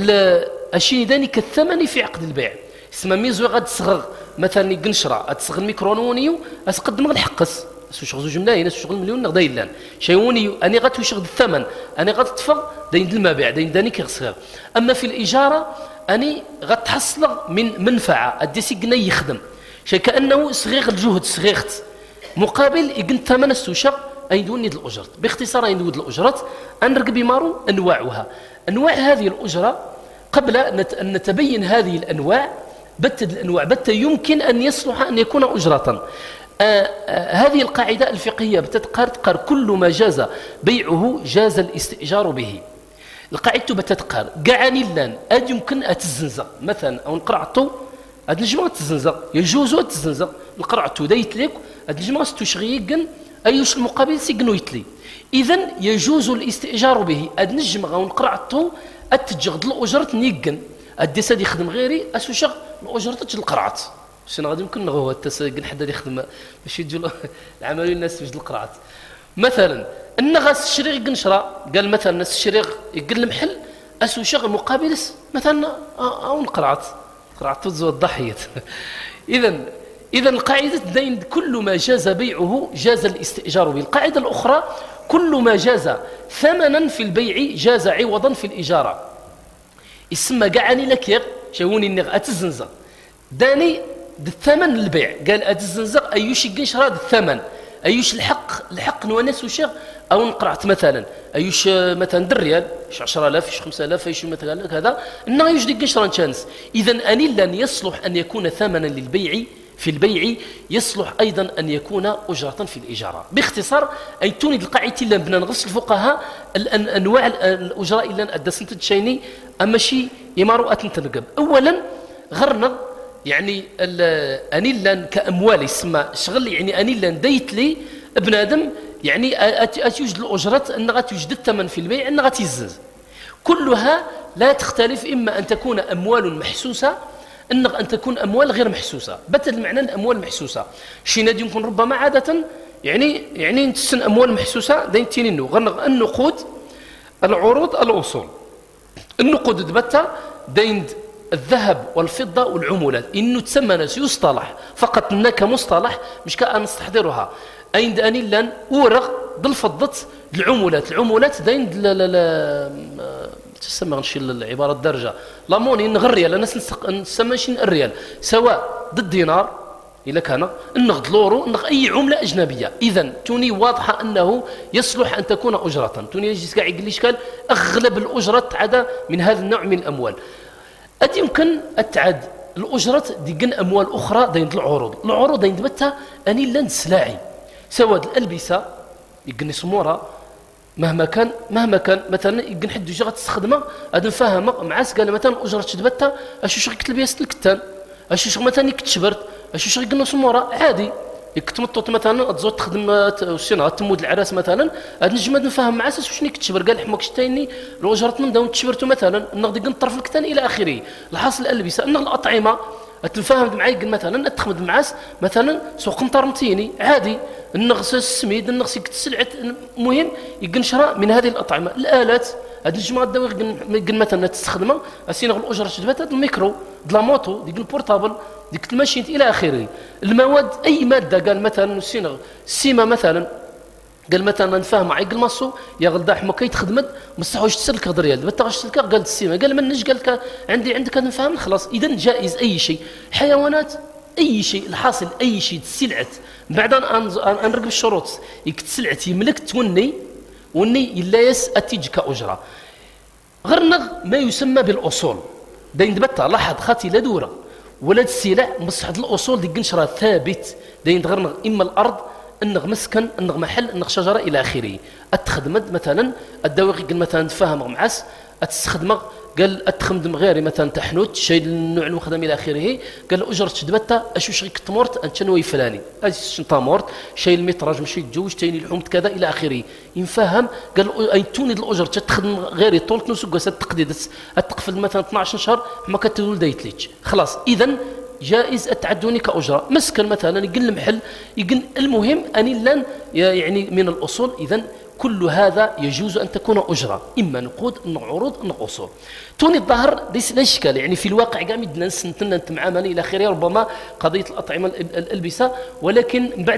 الشيء داني كالثمن في عقد البيع اسمها ميزو غتصغر مثلا يقن شرا تصغر الميكرونونيو أتقدم الحقس سو شغل زوج ملايين سو شغل مليون نغدا يلان شيوني أني غتوشغل الثمن أني غتتفغ داين المبيع داين داني كيغصغر أما في الإجارة أني غتحصل من منفعة أديسي قنا يخدم شيء كأنه صغير الجهد صغيرت مقابل يقن ثمن السوشة أي دون الأجرة باختصار أي دون الأجرة أنرقب مارو أنواعها أنواع هذه الأجرة قبل أن نتبين هذه الأنواع بتد الأنواع بت يمكن أن يصلح أن يكون أجرة آه آه هذه القاعدة الفقهية بتتقار تقار كل ما جاز بيعه جاز الاستئجار به القاعدة بتتقار قاعني لان أد يمكن أتزنزق مثلا أو نقرعتو أد نجمع تزنزق يجوز أتزنزق القرعتو دايت لك أد نجمع ستشغيقن أيش المقابل سيقنو يتلي إذن يجوز الاستئجار به أد نجمع ونقرعتو أتجغد الأجرة نيقن أدي ساد يخدم غيري أسوشغ الأجرة تجل القرعت شنو غادي يمكن نغوه التساقن حدا يخدم باش يجوا العملية الناس في القرعت مثلا النغاس الشريغ قنشرة قال مثلا الناس الشريغ يقل المحل أسوشغ مقابلس مثلا أو نقرعت قرعت تزود الضحية إذن إذا القاعدة دين كل ما جاز بيعه جاز الاستئجار به القاعدة الأخرى كل ما جاز ثمنا في البيع جاز عوضا في الإجارة اسمى قاعني لك شاوني النغ أتزنزق داني الثمن للبيع قال أتزنزق أيوش قنشرة الثمن أيوش الحق الحق نونس وشغ أو نقرعت مثلا أيوش مثلا دريال إيش عشرة آلاف إيش خمسة آلاف إيش مثلا هذا إنه أيوش دي قنشرة شانس إذن أني لن يصلح أن يكون ثمنا للبيع في البيع يصلح أيضا أن يكون أجرة في الإجارة باختصار أي توني القاعدة اللي بنا نغسل الفقهاء الأنواع الأجرة إلا أدسنت تشيني أما شيء يمارو أتنتنقب أولا غرنا يعني أنيلا كأموال يسمى شغل يعني أنيلا ديت لي ابن آدم يعني أتيوجد الأجرة أن غتوجد الثمن في البيع أن غتيزز كلها لا تختلف إما أن تكون أموال محسوسة أن أن تكون أموال غير محسوسة بتل معنى الأموال محسوسة شي نادي يمكن ربما عادة يعني يعني نتسن أموال محسوسة دين تينينو غنغ النقود العروض الأصول النقود دبتة دين الذهب والفضة والعمولات إنه تسمى ناس يصطلح فقط إنك كمصطلح مش كأن نستحضرها أين داني لان أورغ بالفضة العمولات العمولات دين لا لا لا تسمى نشي العبارة الدرجة لاموني نغ الريال الناس نسمى شي الريال سواء ضد دينار إلا كان النغ لورو النغ أي عملة أجنبية إذن توني واضحة أنه يصلح أن تكون أجرة توني يجي كاع يقول ليش قال أغلب الأجرة عدا من هذا النوع من الأموال أد يمكن أتعد الأجرة ديقن أموال أخرى دين العروض العروض دين دبتها أني لن سلاعي سواء الألبسة يقن سمورة مهما كان مهما كان مثلا يقن حد يجي غتستخدمها هذا نفهم معاس قال مثلا أجرة شدبتها أشو شغل كتلبيا ست الكتان أشو شغل مثلا يكتشبرت أشو شغل يقن سمورة عادي يكتمطط مثلا تزود تخدم السنه تمود العراس مثلا هاد نجم نفهم مع اساس واش كتشبر قال حماك شتايني لو جرت من داون تشبرتو مثلا نغدي الطرف الكتان الى اخره. الحاصل الالبسه ان الاطعمه تنفهم معايا مثلا تخمد معاس مثلا سوق مطرمتيني عادي النغس السميد النغس يكتسلعت مهم يقنشرا من هذه الاطعمه. الالات هاد الجماعه الدواء قن مثلا تستخدمها اسينا الاجره شدبات هاد الميكرو د لا موطو ديك البورتابل ديك الماشين الى اخره. المواد اي ماده قال مثلا السينغ السيما مثلا قال مثلا نفهم معي قال ماسو يا غلدا حما كيتخدمت مستحوش تسلك هضريال دابا تاغش تسلك قال السيما قال منش قال لك عندي عندك نفهم خلاص. اذا جائز اي شيء حيوانات اي شيء الحاصل اي شيء تسلعت بعد ان نرقب الشروط يكتسلعت يملك توني وني الا يس اتيج كاجره غرنغ ما يسمى بالاصول داين دبتا لاحظ خاتي لا دوره ولا السلع مصحد الاصول ديك نشرة ثابت داين غرنغ اما الارض انغ مسكن انغ محل انغ شجره الى اخره. اتخدمت مثلا الدواقي قال مثلا تفاهم معس اتستخدم قال اتخدم غيري مثلا تحنوت شيء النوع المخدم الى اخره. قال اجر تدبتا اشو شي كتمورت انت نوي فلاني اش شنطامورت شيء المتراج مشي الجوج تاني الحوم كذا الى اخره ينفهم. قال اي توني الاجر تخدم غيري طول نسق التقديد التقفل مثلا اثناش شهر ما كتولد دايتليج خلاص. اذا جائز التعدوني كأجرة مسكن مثلا يقل المحل يقل المهم أني لن يعني من الأصول. إذن كل هذا يجوز أن تكون أجرة إما نقود أن عروض أن أصول. توني الظهر ليس لا إشكال يعني في الواقع قامد نسنتنا نتمعامل إلى آخره ربما قضية الأطعمة الألبسة ولكن بعد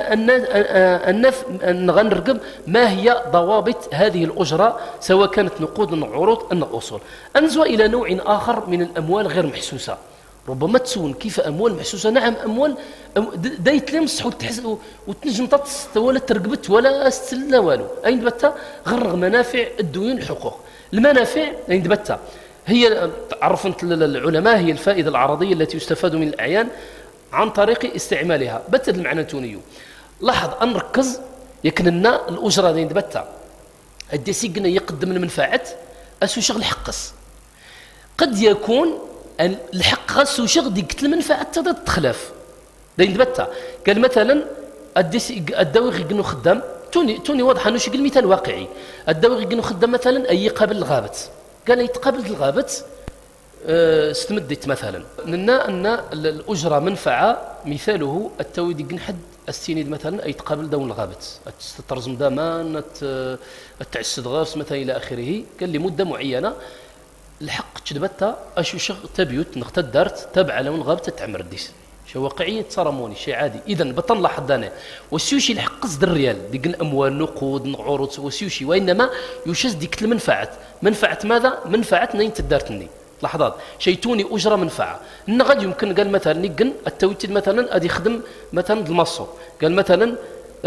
أن نغنرقب ما هي ضوابط هذه الأجرة سواء كانت نقود أن عروض أن أصول. أنزو إلى نوع آخر من الأموال غير محسوسة ربما تسون كيف اموال محسوسه. نعم اموال دايت لي مصح وتحس وتنجم تتص ولا ترقبت ولا استلا والو اين دبتا غير منافع الديون الحقوق. المنافع اين دبتا هي عرفت العلماء هي الفائده العرضيه التي يستفاد من الاعيان عن طريق استعمالها. بتد المعنى تونيو لاحظ ان نركز يكننا الاجره اين دبتا الديسي قلنا يقدم المنفعه اسو شغل حقس قد يكون الحق غسو شغل ديك المنفعه تضد تخلاف داين دبتا. قال مثلا الدواغي قنو خدام توني توني واضحه انه شكل مثال واقعي. الدواغي قنو خدام مثلا اي قابل الغابت قال يتقابل الغابت أه استمدت مثلا لنا ان الاجره منفعه مثاله التويدي قنحد السينيد مثلا اي تقابل دون الغابت تترزم دامان التعسد غاس مثلا الى اخره. قال لي مده معينه الحق تشدبتها اشو شغ تبيوت نختدرت تبع لون غابت تعمر الديس شو واقعيه تصرموني شيء عادي. اذا بتنلاحظ انا وسيوشي الحق قصد الريال ديك الاموال نقود عروض وسيوشي وانما يوشز ديك المنفعه منفعه ماذا منفعه نين تدارتني لحظات شيتوني اجره منفعه ان غادي يمكن قال مثلا نيقن التوتيد مثلا ادي يخدم مثلا المصو قال مثلا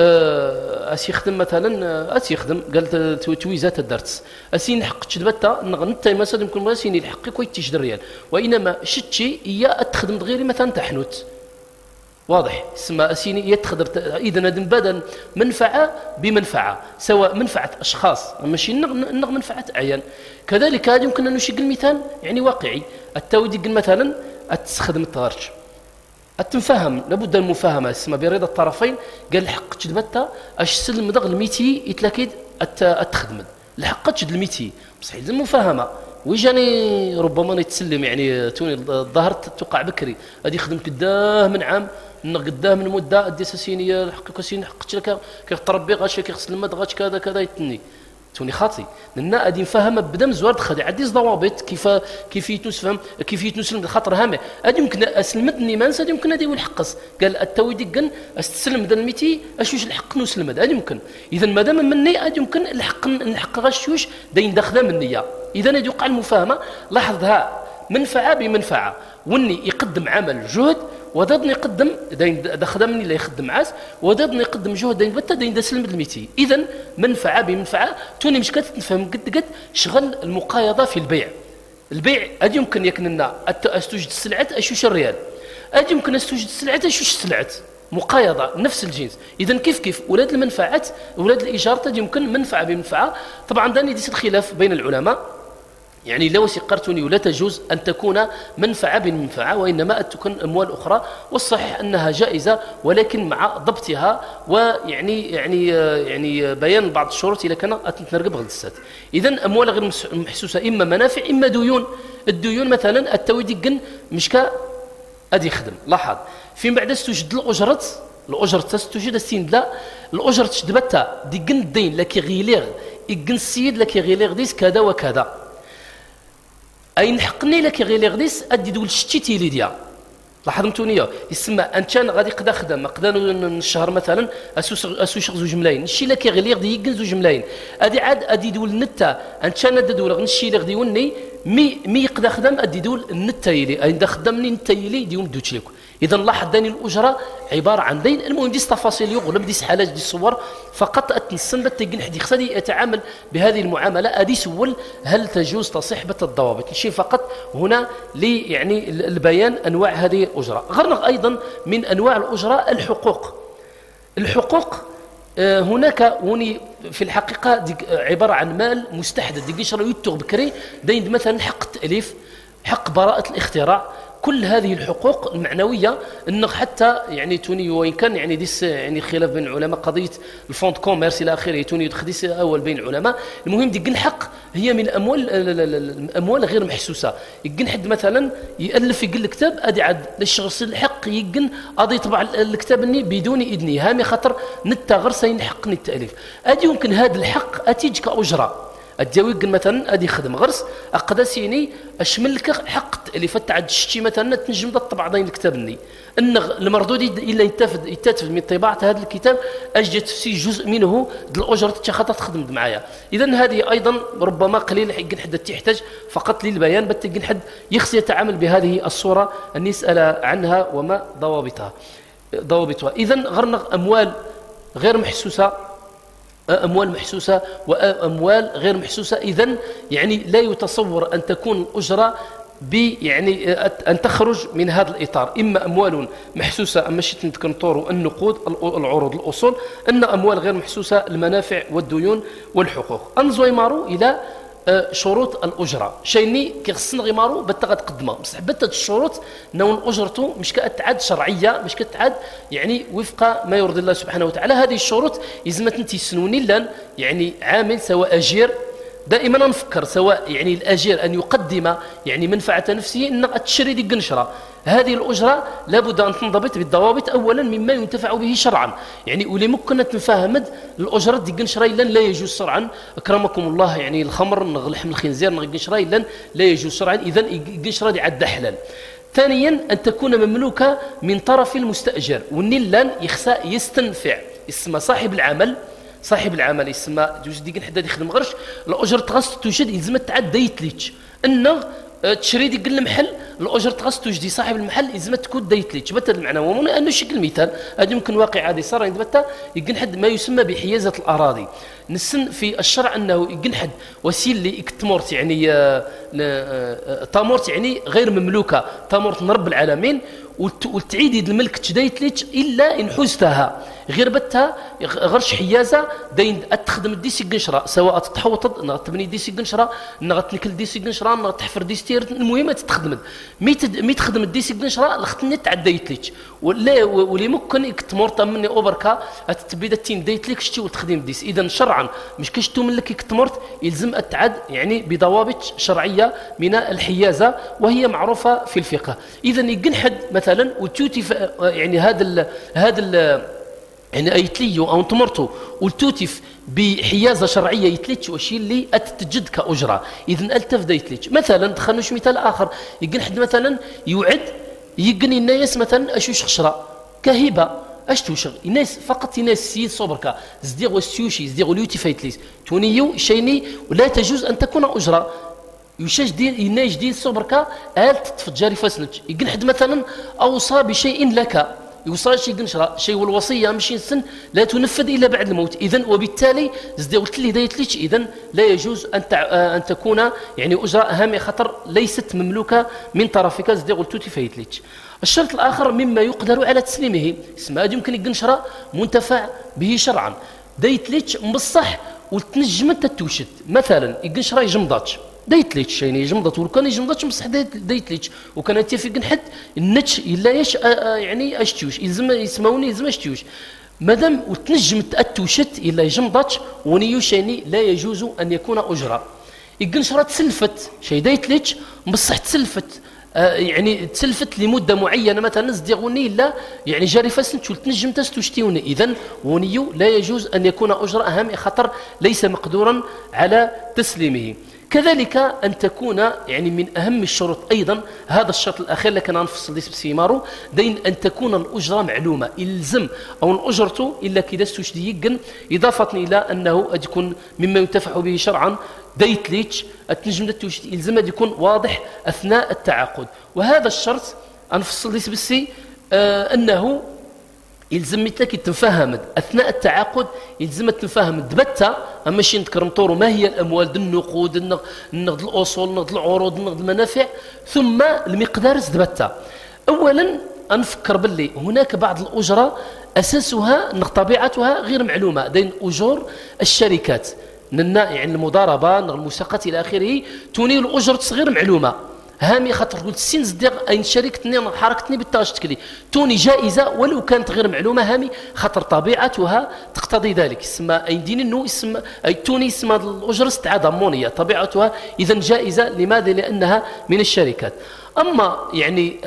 اسي يخدم مثلا اسي يخدم قال تويزات الدرس اسي نحق تشدبتا نتا مثلا يمكن ماسيني الحق كويس تشد الريال وانما شتشي هي تخدم غيري مثلا تحنوت واضح اسمها اسيني يتخدر. اذا هذا بدل منفعه بمنفعه سواء منفعه اشخاص ماشي نغ منفعه اعيان. كذلك هذا يمكن ان نشيق المثال يعني واقعي التودي مثلا تستخدم التغرج التنفهم لابد المفاهمه اسمها برضا الطرفين. قال الحق تشدبتا اش سلم دغ الميتي يتلاكيد التخدم الحق تشد الميتي بصح لازم المفاهمه ويجاني ربما نتسلم يعني توني الظهر توقع بكري غادي يخدم قداه من عام قداه من مده ادي اساسينيه الحق كاسين حقت لك كيطربي غاشي كيغسل المد غاش كذا كذا يتني توني خاطي لنا غادي نفهم بدا مزوار خدي عندي ضوابط كيف كيف يتنسفهم كيف يتنسلم الخطر هامه هذه يمكن اسلمتني ما هذه يمكن هذه الحقص قال التويدي كن استسلم دنميتي اشوش الحق نسلم هذا يمكن. اذا ما دام مني هذه يمكن الحق الحق غشوش داين داخله مني. اذا هذه يوقع المفاهمه لاحظها منفعه بمنفعه وني يقدم عمل جهد وضدني يقدم دا خدمني لا يخدم عاس وضدني يقدم جهد داين بتا داين دا سلم الميتي. اذا منفعه بمنفعه توني مش كتفهم قد قد شغل المقايضه في البيع. البيع هذه يمكن يكننا استوجد السلعه اشوش الريال هذه يمكن استوجد السلعه اشوش السلعه مقايضه نفس الجنس. اذا كيف كيف اولاد المنفعات اولاد الايجار يمكن منفعه بمنفعه. طبعا داني ديس الخلاف بين العلماء يعني لا وثيقة ولا تجوز أن تكون منفعة بمنفعة، وإنما أن تكون أموال أخرى، والصحيح أنها جائزة ولكن مع ضبطها، ويعني يعني يعني بيان بعض الشروط إذا كان أتنرقب غير السات. إذن أموال غير محسوسة إما منافع إما ديون. الديون مثلا التويدقن مشكا أدي يخدم، لاحظ فين بعد توجد الأجرة الأجرة توجد السين لا الأجرة تشدبتها ديقن الدين لكي غيليغ يقن السيد لكي غيليغ ديس كذا وكذا أي نحقني لك غير لي غديس أدي دول شتيتي لي ديا لاحظتوني يسمى أن كان غادي قدا خدم قدا الشهر مثلا أسو شغل زوج ملايين نشي لك غير لي غدي يقن زوج ملايين أدي عاد أدي دول نتا أن كان أدي دول نشي لي غدي وني مي مي قدا خدم أدي دول نتا يلي أي دا خدمني نتا يلي ديوم دوتش لكم. إذا لاحظ داني الأجرة عبارة عن دين. المهم ديس تفاصيل يغلب ديس حالات ديس صور فقط أتنسن بتجن حد يخسدي يتعامل بهذه المعاملة أدي سول هل تجوز تصحبة الضوابط الشيء فقط هنا لي يعني البيان أنواع هذه الأجرة. غرنا أيضا من أنواع الأجرة الحقوق. الحقوق هناك هوني في الحقيقة عبارة عن مال مستحدث ديك شرا يتوغ بكري دين مثلا حق التأليف حق براءة الاختراع. كل هذه الحقوق المعنوية أنه حتى يعني توني وإن كان يعني ديس يعني خلاف بين العلماء قضية الفوند كوميرس إلى آخره توني يدخديس أول بين العلماء. المهم ديك الحق هي من أموال الأموال غير محسوسة. يقن حد مثلا يألف يقل الكتاب أدي عاد للشخص الحق يقن أدي يطبع الكتاب اني بدون إذني هامي خاطر نتا غير سينحقني التأليف أدي يمكن هذا الحق أتيج كأجرة الجويق مثلا ادي خدم غرس اقدسيني اشملك حق اللي فتعد شتي مثلا تنجم الطبع دين الكتاب ان المردود الا يتفد يتفد من طباعه هذا الكتاب اجت في جزء منه الاجره تخطط تخدم معايا. اذا هذه ايضا ربما قليل حق حد تحتاج فقط للبيان بتجن حد يخص يتعامل بهذه الصوره ان يسال عنها وما ضوابطها ضوابطها. اذا غرنا اموال غير محسوسه أموال محسوسة وأموال غير محسوسة. إذن يعني لا يتصور أن تكون الأجرة يعني أن تخرج من هذا الإطار. إما أموال محسوسة أما شئت نتكنطور النقود العروض الأصول أن أموال غير محسوسة المنافع والديون والحقوق. أنزوي مارو إلى شروط الأجرة شيني كيخصنا غيمارو بتغد قدمه بس حبت الشروط نون أجرته مش كأتعد شرعية مش كأتعد يعني وفق ما يرضي الله سبحانه وتعالى. هذه الشروط يزمت انتي سنوني لان يعني عامل سواء أجير دائما نفكر سواء يعني الأجير أن يقدم يعني منفعة نفسه أن تشري دي قنشرة. هذه الأجرة لابد أن تنضبط بالضوابط أولا مما ينتفع به شرعا يعني ولي ممكن تنفهم الأجرة دي قنشرة إلا لا يجوز شرعا أكرمكم الله يعني الخمر لحم الخنزير قنشرة إلا لا يجوز شرعا. إذن قنشرة دي عد حلال. ثانيا أن تكون مملوكة من طرف المستأجر والنيلان يخسى يستنفع اسم صاحب العمل صاحب العمل يسمى جوج ديك حدا يخدم غرش الاجر تغاس توجد يلزم تعد دايتليتش انه تشري ديك المحل الاجر تغاس توجد صاحب المحل يلزم تكون دايتليتش بتا المعنى ومن انه شكل مثال هذا يمكن واقع عادي صار عند بتا يقن حد ما يسمى بحيازه الاراضي. نسن في الشرع انه يقن حد وسيل لي اكتمورت يعني تامورت يعني غير مملوكه تامورت من رب العالمين وتعيد الملك تدايتليتش الا ان حزتها غير بتها غرش حيازه داين تخدم ديسي قنشره سواء تتحوط نغ تبني ديسي قنشره نغ تنكل ديسي قنشره نغ تحفر ديستير المهم تتخدم مي مي تخدم ديسي قنشره لختني تعديتليتش ولا ولي ممكن تمورط مني اوبركا تبدا تين دايتليك شتي وتخدم ديس. اذا شرعا مش كشتو ملك كتمورت يلزم التعد يعني بضوابط شرعيه من الحيازه وهي معروفه في الفقه. اذا يقن حد مثلا وتوتي يعني هذا هذا يعني ايتليو او تمرتو والتوتف بحيازه شرعيه يتلتش وشي اللي اتتجد كاجره. اذا التف دايتلتش مثلا دخلنا شي مثال اخر يقن حد مثلا يوعد يقني الناس مثلا اشوش خشره كهبه اش توشغ الناس فقط الناس سيد صبركا زديغ والسيوشي زديغ اليوتي فايتليس تونيو شيني ولا تجوز ان تكون اجره يشاش ديال الناس جديد صبركا ال تتفجري فاسنج يقن حد مثلا اوصى بشيء لك يوصل شيء قنشرة شيء والوصية مش السن لا تنفذ إلا بعد الموت. إذن وبالتالي زدي قلت لي دايتليش إذن لا يجوز أن أن تكون يعني أجرة أهم خطر ليست مملوكة من طرفك زدي قلت تفايتليش. الشرط الآخر مما يقدر على تسليمه اسمه يمكن القنشرة منتفع به شرعا دايتليش مبصح وتنجم أنت توشد مثلا القنشرة يجمضاتش دايتليتش يعني جمضت وكان يجمضتش بصح دايتليتش وكان يتفق حد النتش الا يش يعني اشتيوش يلزم يسموني يلزم اشتيوش مادام وتنجم تاتوشت الا يجمضتش ونيوش يعني لا يجوز ان يكون اجره يقن شرا تسلفت شي دايتليتش بصح تسلفت آه يعني تسلفت لمده معينه مثلا زديغوني لا يعني جاري فاسنت تنجم تستوشتيوني اذا ونيو لا يجوز ان يكون اجره اهم خطر ليس مقدورا على تسليمه. كذلك أن تكون يعني من أهم الشروط أيضا هذا الشرط الأخير لكن نفصل ليس بسيمارو دين أن تكون الأجرة معلومة إلزم أو الأجرة إلا كذا استشديقا إضافة إلى أنه يكون مما ينتفع به شرعا دايت ليتش التنجم إلزم أن يكون واضح أثناء التعاقد. وهذا الشرط نفصل ليس بسي آه أنه يلزم مثلك تنفهم اثناء التعاقد يلزم تنفهم دبتا اما شي نذكر نطوروا ما هي الاموال النقود النقد الاصول النقد العروض النقد المنافع ثم المقدار دبتا. اولا نفكر باللي هناك بعض الاجره اساسها طبيعتها غير معلومه دين اجور الشركات يعني المضاربه المساقات الى اخره توني الاجره غير معلومه هامي خاطر قلت السين صديق اين شركتني حركتني بالتاج تكلي توني جائزه ولو كانت غير معلومه هامي خاطر طبيعتها تقتضي ذلك اسمها اين دين انه اسم اي توني اسم الاجره استعاده ضمنيه طبيعتها اذا جائزه لماذا؟ لانها من الشركات. اما يعني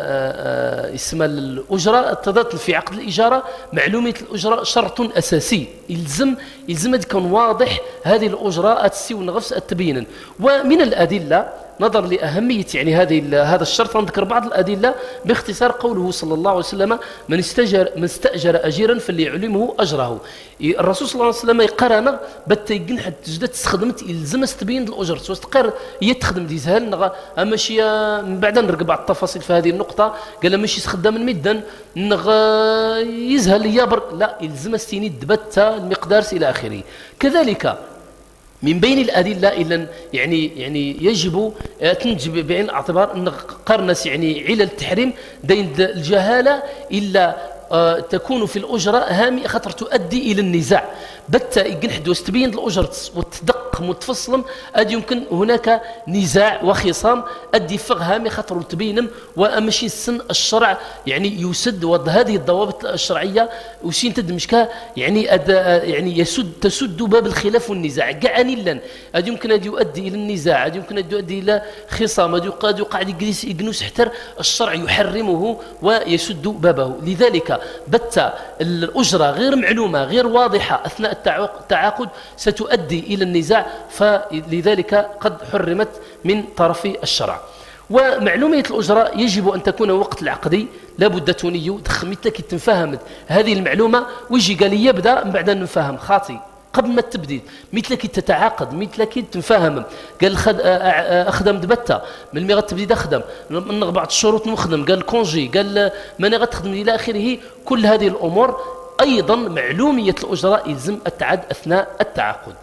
اسم الاجره اتضت في عقد الاجاره معلومه الاجره شرط اساسي يلزم يلزم تكون واضح هذه الاجره تسيو نغفس التبيين. ومن الادله نظر لأهمية يعني هذه هذا الشرط نذكر بعض الأدلة باختصار قوله صلى الله عليه وسلم من استأجر من استأجر أجيرا فليعلمه أجره. الرسول صلى الله عليه وسلم يقرأنا بتيجن حد تجد تستخدمت يلزم تبين الأجر سواء تقر يتخدم دي زهل نغ أما شيء من بعد نرجع بعض التفاصيل في هذه النقطة قال مش يستخدم المدن نغ يزهل يابر لا يلزم استيني دبتا المقدار إلى آخره. كذلك من بين الأدلة إلا يعني يعني يجب تنجب بعين الاعتبار أن قرنس يعني علل التحريم دين الجهالة إلا آه تكون في الأجرة هامي خطر تؤدي إلى النزاع بتا يقنحد واستبين الأجرة وتدق متفصلا أد يمكن هناك نزاع وخصام أدي فغ هامي خطر تبينم وأمشي السن الشرع يعني يسد وهذه الضوابط الشرعية وشين تدمشكا يعني أد يعني يسد تسد باب الخلاف والنزاع قعني لن أد يمكن أن يؤدي إلى النزاع أد يمكن أن يؤدي إلى خصام أد يقعد يقعد يجلس يجنوس حتر الشرع يحرمه ويسد بابه. لذلك بتا الأجرة غير معلومة غير واضحة أثناء التعاقد ستؤدي إلى النزاع فلذلك قد حرمت من طرف الشرع. ومعلومية الأجرة يجب أن تكون وقت العقد لابد تونيو مثلك تنفهم هذه المعلومة ويجي قال لي يبدأ من بعد أن نفهم خاطي قبل ما تبدي مثلك تتعاقد مثلك تنفهم قال خد أخدم دبتة من مي غتبدي أخدم من بعض الشروط نخدم قال كونجي قال ماني غتخدم إلى آخره. كل هذه الأمور أيضا معلومية الأجرة يلزم التعد أثناء التعاقد.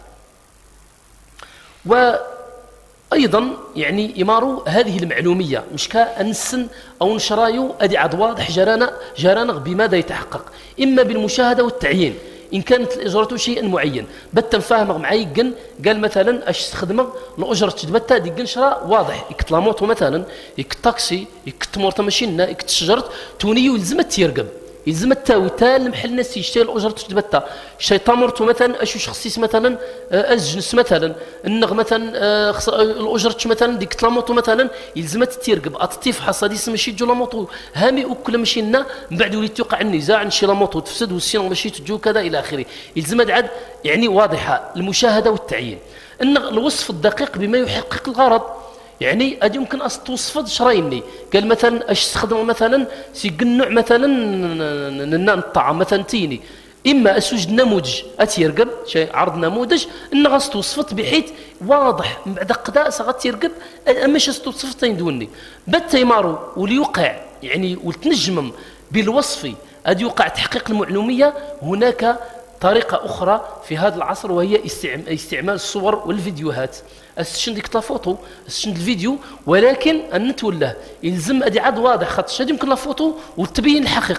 وأيضا يعني إمارو هذه المعلومية مش كأنسن أو نشرايو أدي عاد واضح جرانا جرانا بماذا يتحقق إما بالمشاهدة والتعيين إن كانت الإجرة شيئا معين بتا فاهم معي جن قال مثلا أش تخدمه الأجرة تبتا دي جن شراء واضح يكتلاموتو مثلا يكتاكسي يكتمورتا ماشينا يكتشجرت تونيو يلزمت يرقب يلزم التاوي تال المحل الناس يشتري الأجرة تبتا شيطان مرتو مثلا أشو شخصيس مثلا أزجنس مثلا النغ مثلا الأجرة مثلا ديك تلاموتو مثلا يلزمت تيرقب أتطيف حصاديس ماشي جو لاموتو هامي أكل ماشينا من بعد وليت يوقع النزاع نشي لاموتو تفسد والسين ماشي تجو كذا إلى آخره. يلزم عاد يعني واضحة المشاهدة والتعيين النغ الوصف الدقيق بما يحقق الغرض يعني أدي يمكن أصل توصفت شرايني قال مثلا أش تخدم مثلا سيقنع مثلا ننام الطعام مثلا تيني إما أسوج نموذج أتيرقب شيء عرض نموذج إن غاس توصفت بحيث واضح بعد قداء سغت يرقب أمش توصفت دوني بتيمارو وليوقع يعني ولتنجمم بالوصف أدي يوقع تحقيق المعلومية. هناك طريقة أخرى في هذا العصر وهي استعمال الصور والفيديوهات السشن ديك لا فوتو السشن الفيديو ولكن أن نتوله يلزم أدي عاد واضح خاطر شاد يمكن لا فوتو وتبين الحقيقة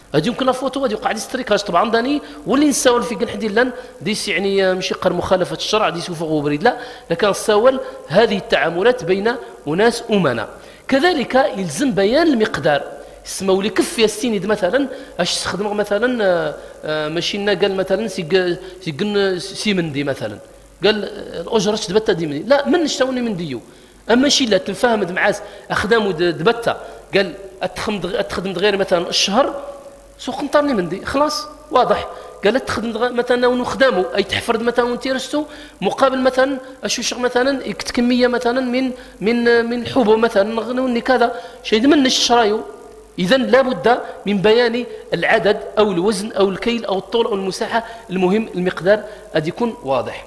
هذه يمكن لا فوتو غادي يوقع دي ستريكاج طبعا داني واللي نساول في قنحدي لان ديس يعني ماشي قر مخالفه الشرع ديس وفق بريد لا لكن نساول هذه التعاملات بين اناس امنا. كذلك يلزم بيان المقدار يسموا لي كف السيند مثلا اش تستخدم مثلا ماشينا قال مثلا سي سيمندي مثلا قال الاجره تبتا دي مندي لا من نشتوني من ديو اما شي لا تنفهم معاه اخدام دبتا قال اتخدم غير مثلا الشهر سوق نطرني مندي خلاص واضح قال تخدم مثلا ونخدمو اي تحفرد مثلا ونتيرستو مقابل مثلا اشوش مثلا يكت كميه مثلا من من من الحبوب مثلا كذا شيء من الشرايو. اذا لابد من بيان العدد او الوزن او الكيل او الطول او المساحه المهم المقدار قد يكون واضح.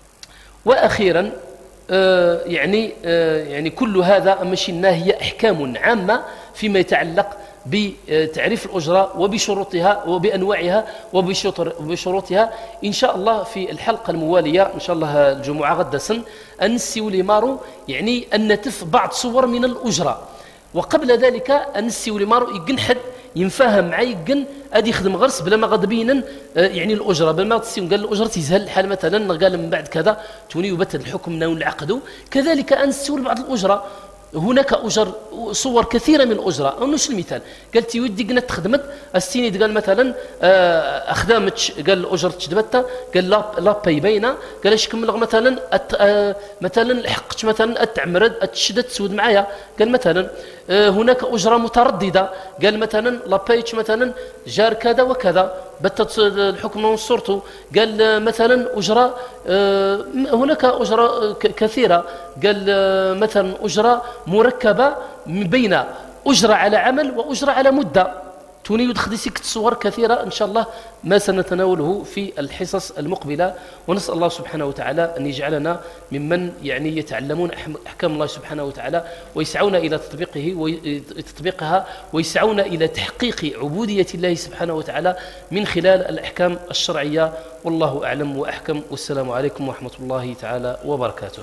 واخيرا آه يعني آه يعني كل هذا ماشي هي احكام عامه فيما يتعلق بتعريف الأجرة وبشروطها وبأنواعها وبشروطها. إن شاء الله في الحلقة الموالية إن شاء الله الجمعة غدا سن أنسيو لمارو يعني أن نتف بعض صور من الأجرة وقبل ذلك أنسيو لمارو يقن حد ينفهم معي يقن أدي يخدم غرس بلا ما غضبينا يعني الأجرة بلا ما تصير قال الأجرة تزهل الحال مثلا قال من بعد كذا توني يبتل الحكم نعقده. كذلك أنسيو لبعض الأجرة هناك أجر صور كثيرة من الأجرة. أو نفس المثال قالت يودي قنا تخدمت السيني قال مثلا أخدامتش قال الأجر تشدبتها قال لا لا باي باينة قال اش كمل مثلا مثلا حقت مثلا أتعمرد أتشدد تسود معايا قال مثلا هناك أجرة مترددة قال مثلا لا بايتش مثلا جار كذا وكذا بتت الحكم نصرته قال مثلا أجرة هناك أجرة كثيرة قال مثلا أجرة مركبة بين أجرة على عمل وأجرة على مدة توني يدخل صور كثيرة إن شاء الله ما سنتناوله في الحصص المقبلة. ونسأل الله سبحانه وتعالى أن يجعلنا ممن يعني يتعلمون أحكام الله سبحانه وتعالى ويسعون إلى تطبيقه وتطبيقها ويسعون إلى تحقيق عبودية الله سبحانه وتعالى من خلال الأحكام الشرعية. والله أعلم وأحكم والسلام عليكم ورحمة الله تعالى وبركاته.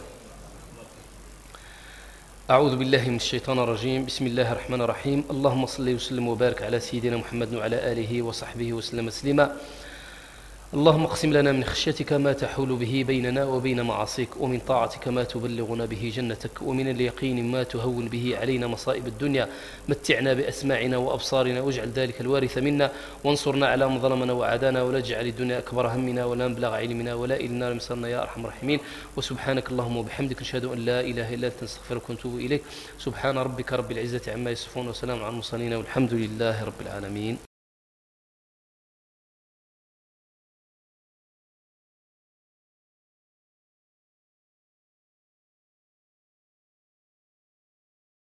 أعوذ بالله من الشيطان الرجيم. بسم الله الرحمن الرحيم. اللهم صل وسلم وبارك على سيدنا محمد وعلى آله وصحبه وسلم تسليما. اللهم اقسم لنا من خشيتك ما تحول به بيننا وبين معاصيك ومن طاعتك ما تبلغنا به جنتك ومن اليقين ما تهون به علينا مصائب الدنيا. متعنا بأسماعنا وأبصارنا واجعل ذلك الوارث منا وانصرنا على من ظلمنا وعادانا ولا تجعل الدنيا أكبر همنا ولا مبلغ علمنا ولا إلى النار مصيرنا يا أرحم الراحمين. وسبحانك اللهم وبحمدك نشهد أن لا إله إلا أنت نستغفرك ونتوب إليك. سبحان ربك رب العزة عما يصفون وسلام على المرسلين والحمد لله رب العالمين.